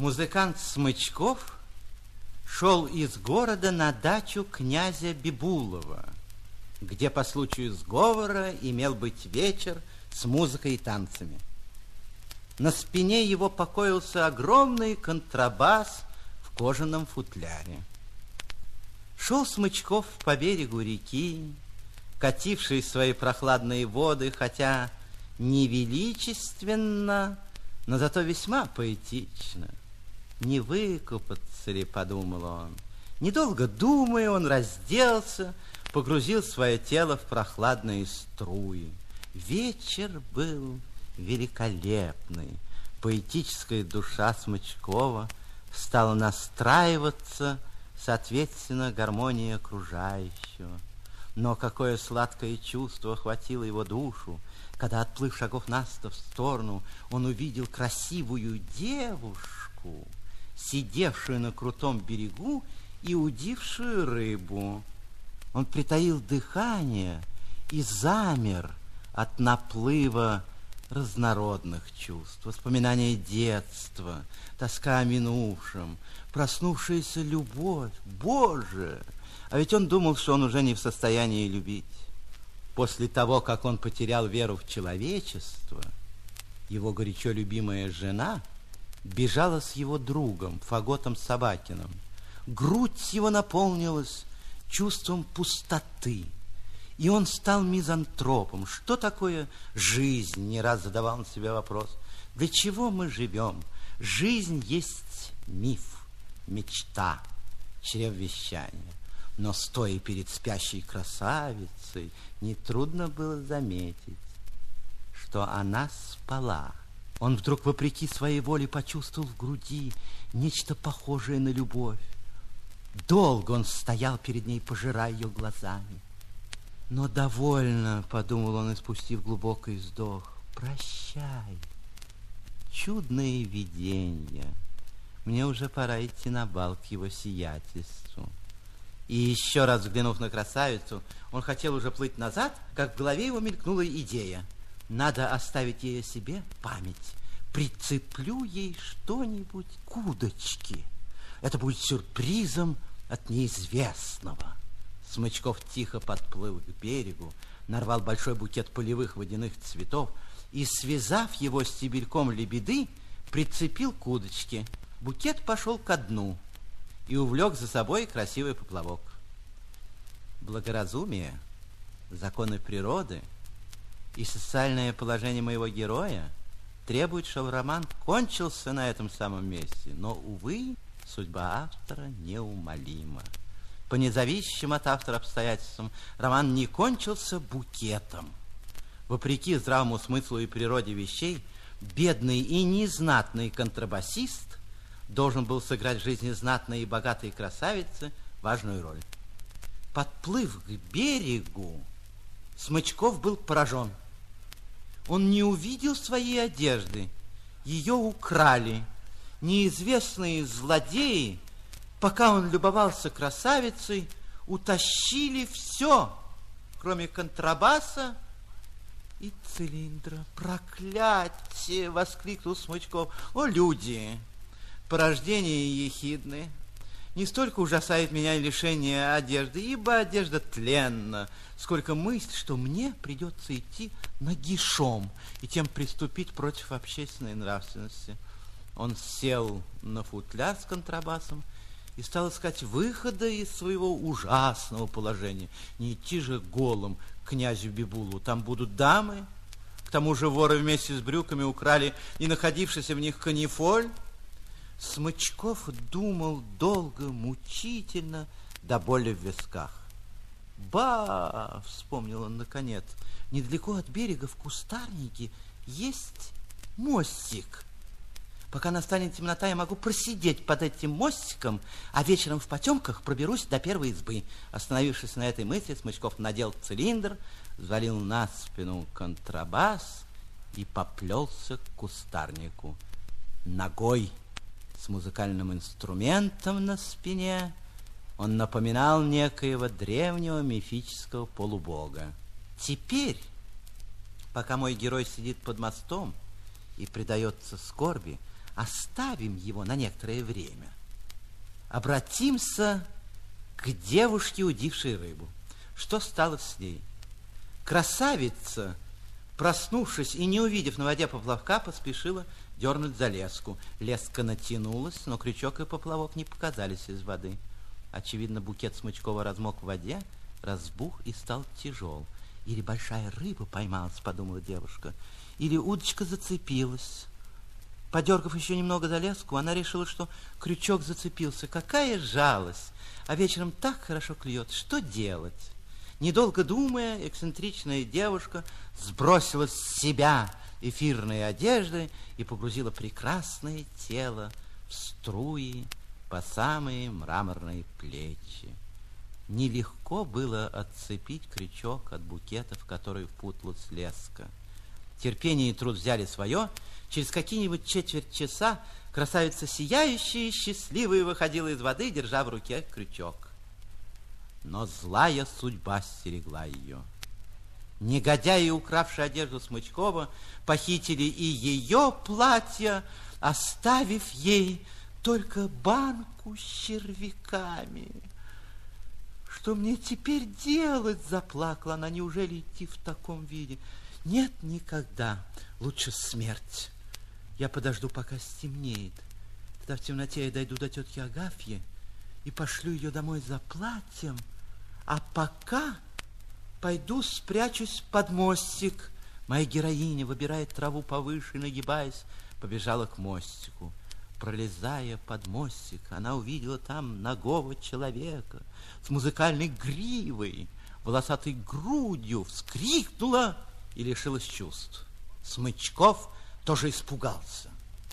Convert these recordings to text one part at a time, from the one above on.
Музыкант Смычков шел из города на дачу князя Бибулова, где по случаю сговора имел быть вечер с музыкой и танцами. На спине его покоился огромный контрабас в кожаном футляре. Шел Смычков по берегу реки, катившей свои прохладные воды, хотя не величественно, но зато весьма поэтично. Не выкупаться ли, подумал он. Недолго думая, он разделся, погрузил свое тело в прохладные струи. Вечер был великолепный. Поэтическая душа Смычкова стала настраиваться, соответственно, гармонии окружающего. Но какое сладкое чувство охватило его душу, когда, отплыв шагов на 100 в сторону, он увидел красивую девушку, сидевшую на крутом берегу и удившую рыбу. Он притаил дыхание и замер от наплыва разнородных чувств. Воспоминания детства, тоска о минувшем, проснувшаяся любовь. Боже! А ведь он думал, что он уже не в состоянии любить. После того, как он потерял веру в человечество, его горячо любимая жена бежала с его другом, Фаготом Собакиным. Грудь его наполнилась чувством пустоты, и он стал мизантропом. Что такое жизнь? Не раз задавал он себе вопрос. Для чего мы живем? Жизнь есть миф, мечта, чревовещание. Но, стоя перед спящей красавицей, нетрудно было заметить, что она спала. Он вдруг, вопреки своей воле, почувствовал в груди нечто похожее на любовь. Долго он стоял перед ней, пожирая ее глазами. Но довольно, подумал он, испустив глубокий вздох. Прощай, чудные видения. Мне уже пора идти на бал к его сиятельству. И еще раз взглянув на красавицу, он хотел уже плыть назад, как в голове его мелькнула идея. Надо оставить ей о себе память. Прицеплю ей что-нибудь к удочке. Это будет сюрпризом от неизвестного. Смычков тихо подплыл к берегу, нарвал большой букет полевых водяных цветов и, связав его стебельком лебеды, прицепил к удочке. Букет пошел ко дну и увлек за собой красивый поплавок. Благоразумие, законы природы и социальное положение моего героя требуют, чтобы роман кончился на этом самом месте. Но, увы, судьба автора неумолима. По независящим от автора обстоятельствам роман не кончился букетом. Вопреки здравому смыслу и природе вещей, бедный и незнатный контрабасист должен был сыграть в жизни знатной и богатой красавицы важную роль. Подплыв к берегу, Смычков был поражен. Он не увидел своей одежды. Ее украли. Неизвестные злодеи, пока он любовался красавицей, утащили все, кроме контрабаса и цилиндра. Проклятие! Воскликнул Смычков. О, люди! Порождение ехидны. Не столько ужасает меня лишение одежды, ибо одежда тленна, сколько мысль, что мне придется идти нагишом и тем приступить против общественной нравственности. Он сел на футляр с контрабасом и стал искать выхода из своего ужасного положения. Не идти же голым к князю Бибулу, там будут дамы. К тому же воры вместе с брюками украли и находившийся в них канифоль. Смычков думал долго, мучительно, до боли в висках. «Ба!» — вспомнил он наконец. «Недалеко от берега в кустарнике есть мостик. Пока настанет темнота, я могу просидеть под этим мостиком, а вечером в потемках проберусь до первой избы». Остановившись на этой мысли, Смычков надел цилиндр, взвалил на спину контрабас и поплелся к кустарнику. Ногой с музыкальным инструментом на спине он напоминал некоего древнего мифического полубога. Теперь, пока мой герой сидит под мостом и предается скорби, оставим его на некоторое время. Обратимся к девушке, удившей рыбу. Что стало с ней? Красавица, проснувшись и не увидев на воде поплавка, поспешила дернуть за леску. Леска натянулась, но крючок и поплавок не показались из воды. Очевидно, букет Смычкова размок в воде, разбух и стал тяжел. Или большая рыба поймалась, подумала девушка, или удочка зацепилась. Подергав еще немного за леску, она решила, что крючок зацепился. Какая жалость! А вечером так хорошо клюет. Что делать? Недолго думая, эксцентричная девушка сбросила с себя эфирные одежды и погрузила прекрасное тело в струи по самые мраморные плечи. Нелегко было отцепить крючок от букета, в который впуталась леска. Терпение и труд взяли свое. Через какие-нибудь четверть часа красавица сияющая и счастливая выходила из воды, держа в руке крючок. Но злая судьба стерегла ее. Негодяи, укравшие одежду Смычкова, похитили и ее платье, оставив ей только банку с червяками. «Что мне теперь делать?» — заплакала она. «Неужели идти в таком виде? Нет, никогда. Лучше смерть. Я подожду, пока стемнеет. Тогда в темноте я дойду до тетки Агафьи и пошлю ее домой за платьем, а пока пойду спрячусь под мостик». Моя героиня, выбирая траву повыше, нагибаясь, побежала к мостику. Пролезая под мостик, она увидела там нагого человека с музыкальной гривой, волосатой грудью, вскрикнула и лишилась чувств. Смычков тоже испугался.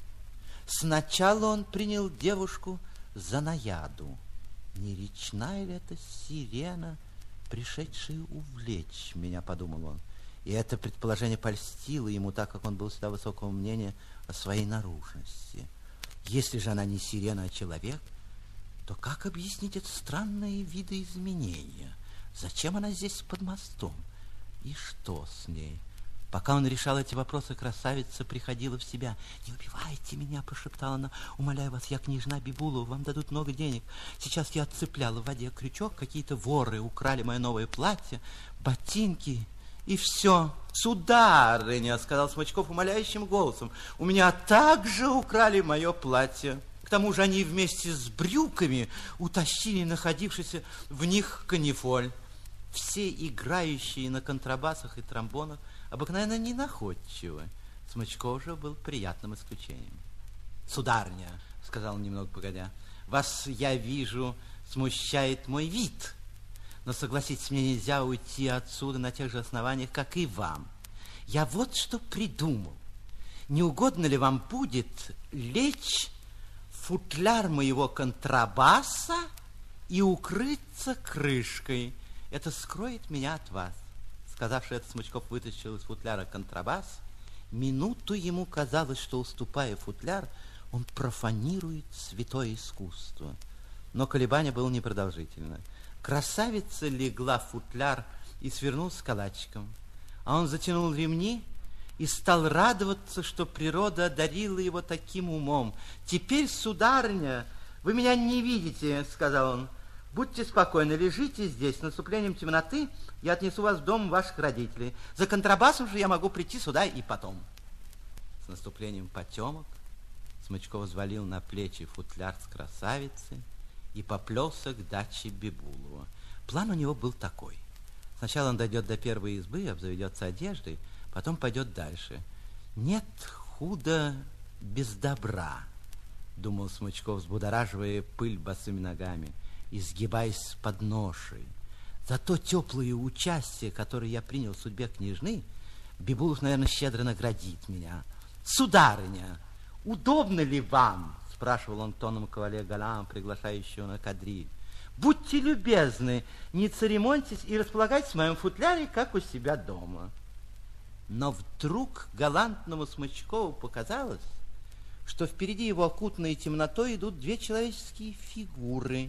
Сначала он принял девушку за наяду. Не речная ли это сирена, пришедшая увлечь меня, подумал он. И это предположение польстило ему, так как он был всегда высокого мнения о своей наружности. Если же она не сирена, а человек, то как объяснить это странное видоизменение? Зачем она здесь под мостом? И что с ней? Пока он решал эти вопросы, красавица приходила в себя. «Не убивайте меня!» — прошептала она. «Умоляю вас, я княжна Бибулова, вам дадут много денег. Сейчас я отцепляла в воде крючок, какие-то воры украли мое новое платье, ботинки, и все». «Сударыня!» — сказал Смычков умоляющим голосом. «У меня также украли мое платье. К тому же они вместе с брюками утащили находившийся в них канифоль». Все играющие на контрабасах и тромбонах обыкновенно ненаходчивы. Смычков же был приятным исключением. «Сударыня!» — сказал он немного погодя. «Вас, я вижу, смущает мой вид. Но, согласитесь, мне нельзя уйти отсюда на тех же основаниях, как и вам. Я вот что придумал. Не угодно ли вам будет лечь в футляр моего контрабаса и укрыться крышкой? Это скроет меня от вас». Сказавши это, Смычков вытащил из футляра контрабас. Минуту ему казалось, что, уступая футляр, он профанирует святое искусство. Но колебание было непродолжительно. Красавица легла в футляр и свернулась калачиком. А он затянул ремни и стал радоваться, что природа одарила его таким умом. «Теперь, сударыня, вы меня не видите», — сказал он. «Будьте спокойны, лежите здесь. С наступлением темноты я отнесу вас в дом ваших родителей. За контрабасом же я могу прийти сюда и потом». С наступлением потемок Смычков взвалил на плечи футляр с красавицей и поплелся к даче Бибулова. План у него был такой. Сначала он дойдет до первой избы, обзаведется одеждой, потом пойдет дальше. «Нет худа без добра», — думал Смычков, взбудораживая пыль босыми ногами, изгибаясь с подношей. «За то теплое участие, которое я принял в судьбе княжны, Бибулов, наверное, щедро наградит меня. Сударыня, удобно ли вам?» — спрашивал он тоном кавале Галам, приглашающего на кадриль. «Будьте любезны, не церемоньтесь и располагайтесь в моем футляре, как у себя дома». Но вдруг галантному Смычкову показалось, что впереди его, окутанной темнотой, идут две человеческие фигуры.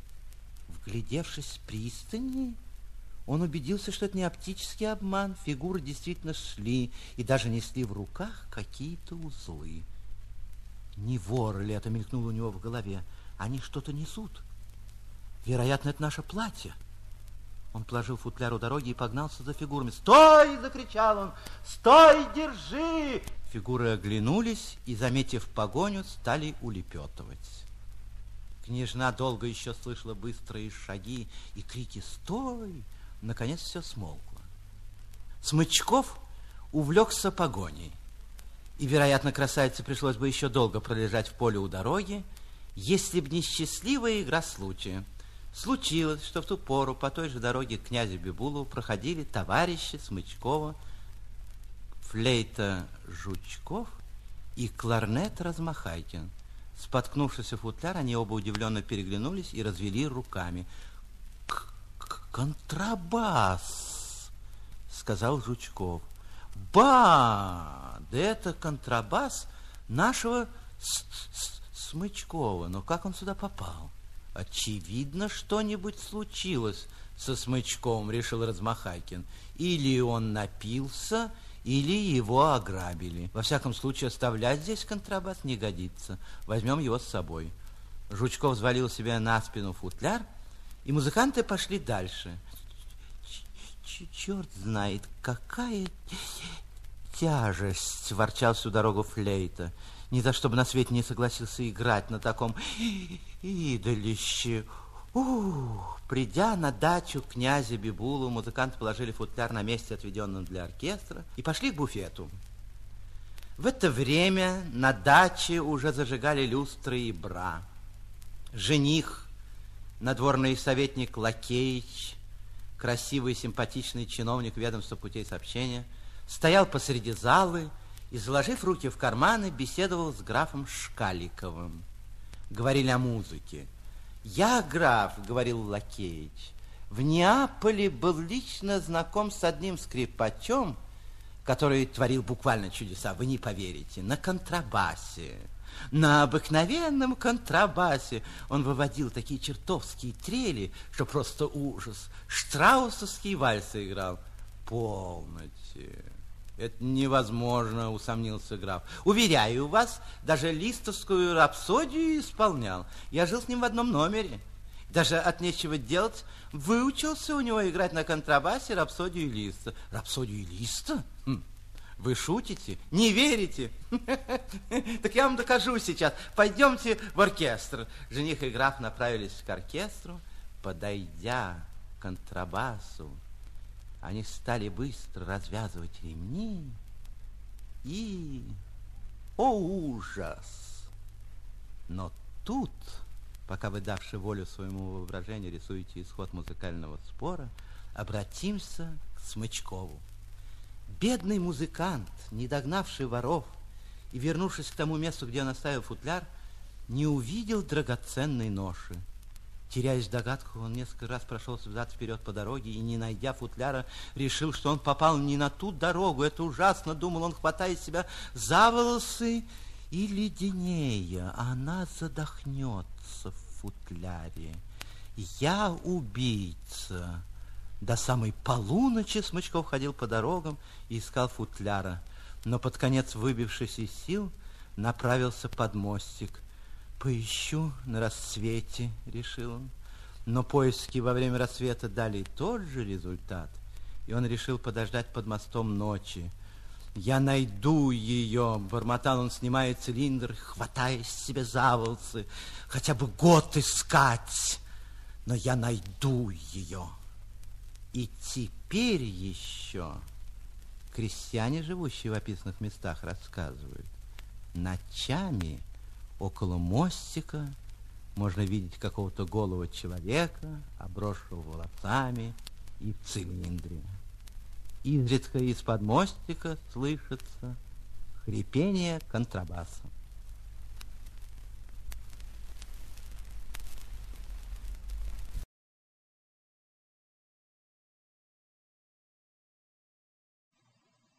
Вглядевшись пристальней, он убедился, что это не оптический обман. Фигуры действительно шли и даже несли в руках какие-то узлы. Не воры ли это, мелькнуло у него в голове? Они что-то несут. Вероятно, это наше платье. Он положил футляр у дороги и погнался за фигурами. «Стой!» — закричал он. «Стой, держи!» Фигуры оглянулись и, заметив погоню, стали улепетывать. Княжна долго еще слышала быстрые шаги и крики «Стой!». Наконец все смолкло. Смычков увлекся погоней. И, вероятно, красавице пришлось бы еще долго пролежать в поле у дороги, если б не счастливая игра случая. Случилось, что в ту пору по той же дороге к князю Бибулову проходили товарищи Смычкова, флейта Жучков и кларнет Размахайкин. Споткнувшись о футляр, они оба удивленно переглянулись и развели руками. «Контрабас!» — сказал Жучков. «Ба! Да это контрабас нашего Смычкова. Но как он сюда попал?» «Очевидно, что-нибудь случилось со Смычковым», — решил Размахайкин. «Или он напился, или его ограбили. Во всяком случае, оставлять здесь контрабас не годится. Возьмем его с собой». Жучков взвалил себе на спину футляр, и музыканты пошли дальше. «Черт знает, какая тяжесть!» — ворчал всю дорогу флейта. «Ни за что бы на свете не согласился играть на таком идолище». Придя на дачу князя Бибулова, музыканты положили футляр на месте, отведенном для оркестра, и пошли к буфету. В это время на даче уже зажигали люстры и бра. Жених, надворный советник Лакеич, красивый симпатичный чиновник ведомства путей сообщения, стоял посреди залы и, заложив руки в карманы, беседовал с графом Шкаликовым. Говорили о музыке. «Я, граф, — говорил Лакеич, — в Неаполе был лично знаком с одним скрипачом, который творил буквально чудеса, вы не поверите, на контрабасе. На обыкновенном контрабасе он выводил такие чертовские трели, что просто ужас. Штраусовские вальсы играл». «Полноте! Это невозможно», — усомнился граф. «Уверяю вас, даже листовскую рапсодию исполнял. Я жил с ним в одном номере. Даже от нечего делать выучился у него играть на контрабасе рапсодию Листа». «Рапсодию Листа? Вы шутите? Не верите? Так я вам докажу сейчас. Пойдемте в оркестр». Жених и граф направились к оркестру. Подойдя к контрабасу, они стали быстро развязывать ремни, и, о ужас! Но тут, пока вы, давши волю своему воображению, рисуете исход музыкального спора, обратимся к Смычкову. Бедный музыкант, не догнавший воров и вернувшись к тому месту, где он оставил футляр, не увидел драгоценной ноши. Теряясь в догадках, он несколько раз прошелся взад-вперед по дороге и, не найдя футляра, решил, что он попал не на ту дорогу. Это ужасно, думал он, хватая себя за волосы, и леденее, она задохнется в футляре. «Я убийца». До самой полуночи Смычков ходил по дорогам и искал футляра, но под конец, выбившись из сил, направился под мостик. «Поищу на рассвете», — решил он. Но поиски во время рассвета дали тот же результат, и он решил подождать под мостом ночи. «Я найду ее», — бормотал он, снимая цилиндр, хватаясь себе за волосы. «Хотя бы год искать, но я найду ее». И теперь еще крестьяне, живущие в описанных местах, рассказывают, ночами около мостика можно видеть какого-то голого человека, обросшего волосами и в цилиндре. Изредка из-под мостика слышится хрипение контрабаса.